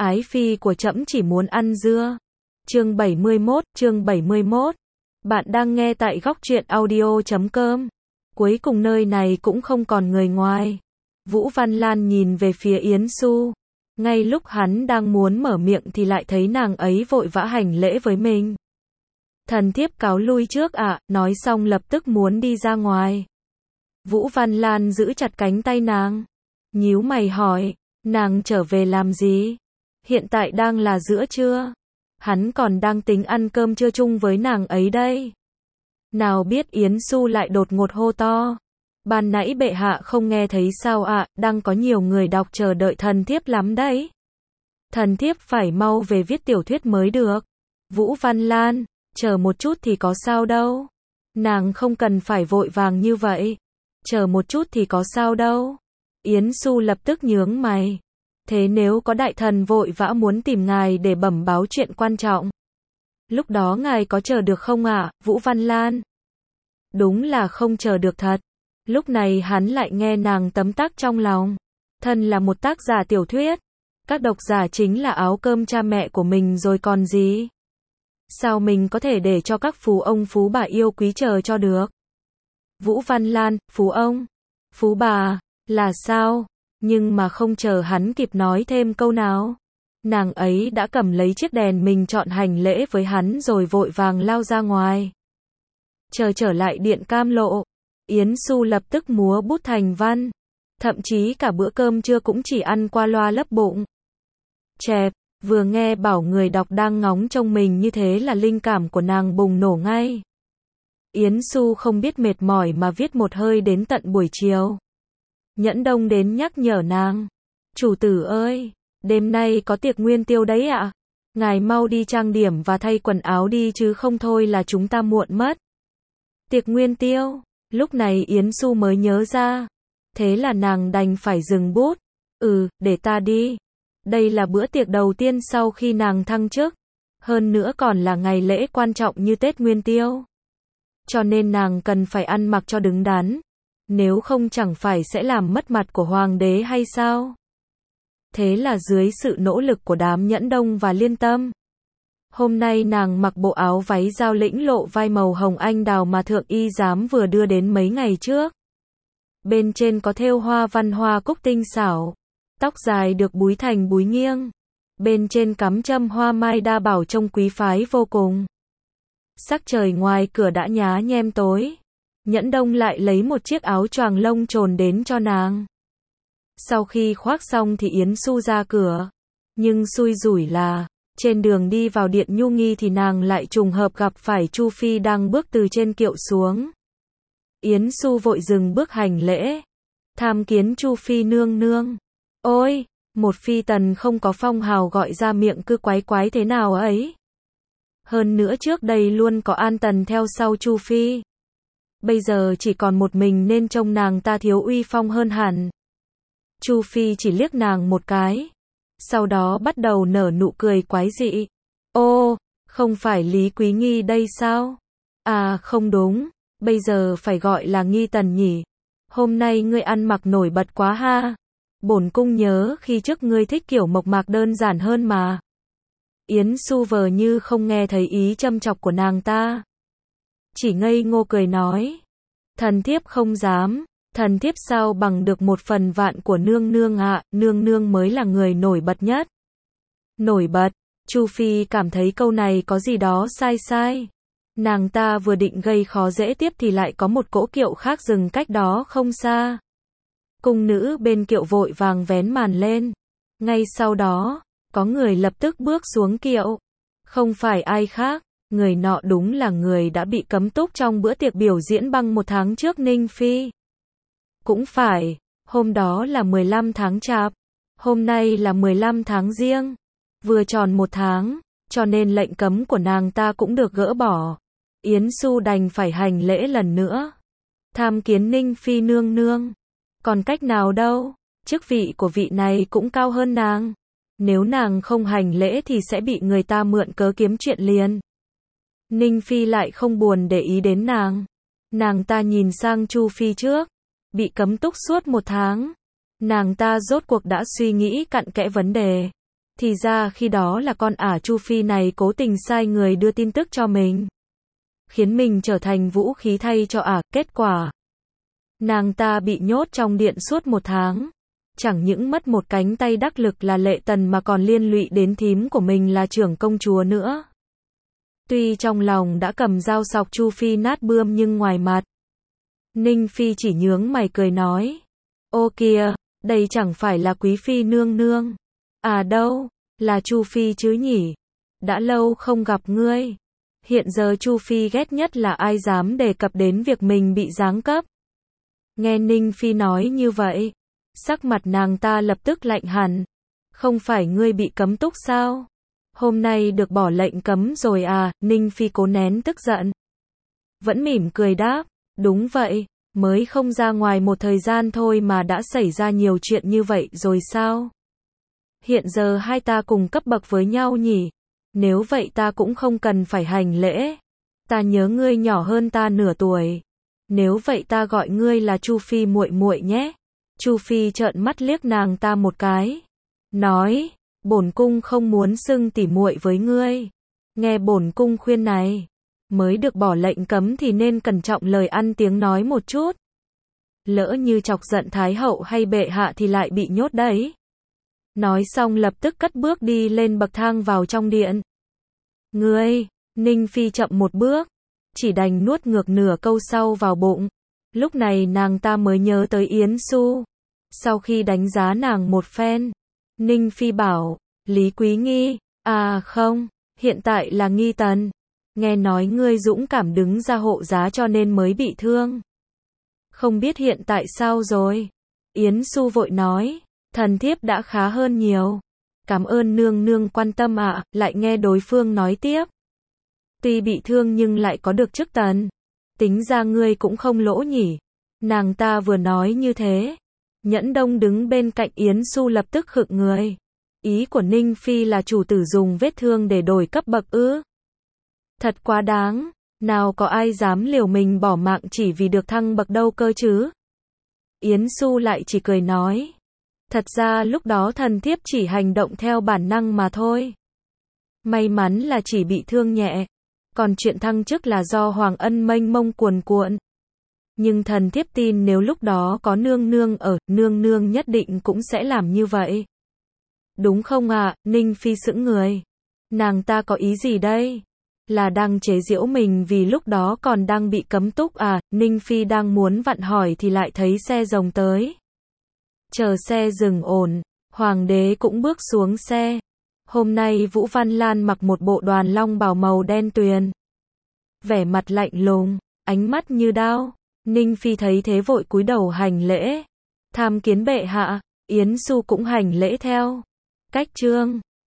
Ái phi của trẫm chỉ muốn ăn dưa. Chương 71. Bạn đang nghe tại góc truyện audio.com. Cuối cùng nơi này cũng không còn người ngoài. Vũ Văn Lan nhìn về phía Yến Xu. Ngay lúc hắn đang muốn mở miệng thì lại thấy nàng ấy vội vã hành lễ với mình. Thần thiếp cáo lui trước ạ, nói xong lập tức muốn đi ra ngoài. Vũ Văn Lan giữ chặt cánh tay nàng. Nhíu mày hỏi, nàng trở về làm gì? Hiện tại đang là giữa trưa. Hắn còn đang tính ăn cơm trưa chung với nàng ấy đây. Nào biết Yến Xu lại đột ngột hô to. Ban nãy bệ hạ không nghe thấy sao ạ, đang có nhiều người đọc chờ đợi thần thiếp lắm đấy. Thần thiếp phải mau về viết tiểu thuyết mới được. Vũ Văn Lan, chờ một chút thì có sao đâu. Nàng không cần phải vội vàng như vậy. Chờ một chút thì có sao đâu. Yến Xu lập tức nhướng mày. Thế nếu có đại thần vội vã muốn tìm ngài để bẩm báo chuyện quan trọng, lúc đó ngài có chờ được không ạ, Vũ Văn Lan? Đúng là không chờ được thật. Lúc này hắn lại nghe nàng tấm tắc trong lòng. Thân là một tác giả tiểu thuyết, các độc giả chính là áo cơm cha mẹ của mình rồi còn gì. Sao mình có thể để cho các phú ông phú bà yêu quý chờ cho được? Vũ Văn Lan, phú ông, phú bà, là sao? Nhưng mà không chờ hắn kịp nói thêm câu nào, nàng ấy đã cầm lấy chiếc đèn mình chọn hành lễ với hắn rồi vội vàng lao ra ngoài. Trở lại điện Cam Lộ, Yến Xu lập tức múa bút thành văn, thậm chí cả bữa cơm trưa cũng chỉ ăn qua loa lấp bụng. Chẹp, vừa nghe bảo người đọc đang ngóng trông mình như thế là linh cảm của nàng bùng nổ ngay. Yến Xu không biết mệt mỏi mà viết một hơi đến tận buổi chiều. Nhẫn Đông đến nhắc nhở nàng. Chủ tử ơi, đêm nay có tiệc nguyên tiêu đấy ạ. Ngài mau đi trang điểm và thay quần áo đi chứ không thôi là chúng ta muộn mất. Tiệc nguyên tiêu, lúc này Yến Xu mới nhớ ra. Thế là nàng đành phải dừng bút. Để ta đi. Đây là bữa tiệc đầu tiên sau khi nàng thăng chức. Hơn nữa còn là ngày lễ quan trọng như Tết Nguyên Tiêu. Cho nên nàng cần phải ăn mặc cho đứng đắn. Nếu không chẳng phải sẽ làm mất mặt của hoàng đế hay sao? Thế là dưới sự nỗ lực của đám Nhẫn Đông và Liên Tâm, hôm nay nàng mặc bộ áo váy giao lĩnh lộ vai màu hồng anh đào mà thượng y giám vừa đưa đến mấy ngày trước. Bên trên có thêu hoa văn hoa cúc tinh xảo, tóc dài được búi thành búi nghiêng, bên trên cắm châm hoa mai đa bảo trông quý phái vô cùng. Sắc trời ngoài cửa đã nhá nhem tối. Nhẫn Đông lại lấy một chiếc áo choàng lông trồn đến cho nàng. Sau khi khoác xong thì Yến Xu ra cửa. Nhưng xui rủi là, trên đường đi vào điện Nhu Nghi thì nàng lại trùng hợp gặp phải Chu Phi đang bước từ trên kiệu xuống. Yến Xu vội dừng bước hành lễ. Tham kiến Chu Phi nương nương. Ôi, một phi tần không có phong hào gọi ra miệng cứ quái quái thế nào ấy. Hơn nữa trước đây luôn có An Tần theo sau Chu Phi. Bây giờ chỉ còn một mình nên trông nàng ta thiếu uy phong hơn hẳn. Chu Phi chỉ liếc nàng một cái. Sau đó bắt đầu nở nụ cười quái dị. Ô, không phải Lý Quý Nghi đây sao? À không đúng, bây giờ phải gọi là Nghi Tần nhỉ. Hôm nay ngươi ăn mặc nổi bật quá ha. Bổn cung nhớ khi trước ngươi thích kiểu mộc mạc đơn giản hơn mà. Yến Xu vờ như không nghe thấy ý châm chọc của nàng ta. Chỉ ngây ngô cười nói. Thần thiếp không dám. Thần thiếp sao bằng được 1/1000 của nương nương ạ, nương nương mới là người nổi bật nhất. Nổi bật, Chu Phi cảm thấy câu này có gì đó sai sai. Nàng ta vừa định gây khó dễ tiếp thì lại có một cỗ kiệu khác dừng cách đó không xa. Cung nữ bên kiệu vội vàng vén màn lên. Ngay sau đó, có người lập tức bước xuống kiệu. Không phải ai khác. Người nọ đúng là người đã bị cấm túc trong bữa tiệc biểu diễn băng 1 tháng trước Ninh Phi. Cũng phải, hôm đó là 15 tháng Chạp, hôm nay là 15 tháng Giêng, vừa tròn 1 tháng, cho nên lệnh cấm của nàng ta cũng được gỡ bỏ. Yến Xu đành phải hành lễ lần nữa. Tham kiến Ninh Phi nương nương. Còn cách nào đâu, chức vị của vị này cũng cao hơn nàng. Nếu nàng không hành lễ thì sẽ bị người ta mượn cớ kiếm chuyện liền. Ninh Phi lại không buồn để ý đến nàng. Nàng ta nhìn sang Chu Phi trước. Bị cấm túc suốt 1 tháng. Nàng ta rốt cuộc đã suy nghĩ cặn kẽ vấn đề. Thì ra khi đó là con ả Chu Phi này cố tình sai người đưa tin tức cho mình, khiến mình trở thành vũ khí thay cho ả. Kết quả, nàng ta bị nhốt trong điện suốt 1 tháng. Chẳng những mất một cánh tay đắc lực là Lệ Tần mà còn liên lụy đến thím của mình là trưởng công chúa nữa. Tuy trong lòng đã cầm dao sọc Chu Phi nát bươm nhưng ngoài mặt, Ninh Phi chỉ nhướng mày cười nói. Ô kìa, đây chẳng phải là Quý Phi nương nương. À đâu, là Chu Phi chứ nhỉ? Đã lâu không gặp ngươi. Hiện giờ Chu Phi ghét nhất là ai dám đề cập đến việc mình bị giáng cấp. Nghe Ninh Phi nói như vậy, sắc mặt nàng ta lập tức lạnh hẳn. Không phải ngươi bị cấm túc sao? Hôm nay được bỏ lệnh cấm rồi à? Ninh Phi cố nén tức giận, vẫn mỉm cười đáp. Đúng vậy, mới không ra ngoài một thời gian thôi mà đã xảy ra nhiều chuyện như vậy rồi sao? Hiện giờ hai ta cùng cấp bậc với nhau nhỉ? Nếu vậy ta cũng không cần phải hành lễ. Ta nhớ ngươi nhỏ hơn ta nửa tuổi. Nếu vậy ta gọi ngươi là Chu Phi muội muội nhé. Chu Phi trợn mắt liếc nàng ta một cái, nói, bổn cung không muốn xưng tỉ muội với ngươi. Nghe bổn cung khuyên này, mới được bỏ lệnh cấm thì nên cẩn trọng lời ăn tiếng nói một chút. Lỡ như chọc giận Thái hậu hay bệ hạ thì lại bị nhốt đấy. Nói xong lập tức cất bước đi lên bậc thang vào trong điện. Ngươi, Ninh Phi chậm một bước, chỉ đành nuốt ngược nửa câu sau vào bụng. Lúc này nàng ta mới nhớ tới Yến Xu. Sau khi đánh giá nàng một phen, Ninh Phi bảo, Lý Quý Nghi, à không, hiện tại là Nghi Tần. Nghe nói ngươi dũng cảm đứng ra hộ giá cho nên mới bị thương. Không biết hiện tại sao rồi? Yến Xu vội nói, thần thiếp đã khá hơn nhiều. Cảm ơn nương nương quan tâm ạ. Lại nghe đối phương nói tiếp. Tuy bị thương nhưng lại có được chức tần. Tính ra ngươi cũng không lỗ nhỉ. Nàng ta vừa nói như thế, Nhẫn Đông đứng bên cạnh Yến Xu lập tức khựng người. Ý của Ninh Phi là chủ tử dùng vết thương để đổi cấp bậc ư? Thật quá đáng, nào có ai dám liều mình bỏ mạng chỉ vì được thăng bậc đâu cơ chứ? Yến Xu lại chỉ cười nói, thật ra lúc đó thần thiếp chỉ hành động theo bản năng mà thôi. May mắn là chỉ bị thương nhẹ, còn chuyện thăng chức là do hoàng ân mênh mông cuồn cuộn. Nhưng thần thiếp tin nếu lúc đó có nương nương ở, nương nương nhất định cũng sẽ làm như vậy. Đúng không ạ? Ninh Phi sững người. Nàng ta có ý gì đây? Là đang chế giễu mình vì lúc đó còn đang bị cấm túc à? Ninh Phi đang muốn vặn hỏi thì lại thấy xe rồng tới. Chờ xe dừng ổn, hoàng đế cũng bước xuống xe. Hôm nay Vũ Văn Lan mặc một bộ đoàn long bào màu đen tuyền. Vẻ mặt lạnh lùng, ánh mắt như đao. Ninh Phi thấy thế vội cúi đầu hành lễ. Tham kiến bệ hạ. Yến Xu cũng hành lễ theo. Cách trương.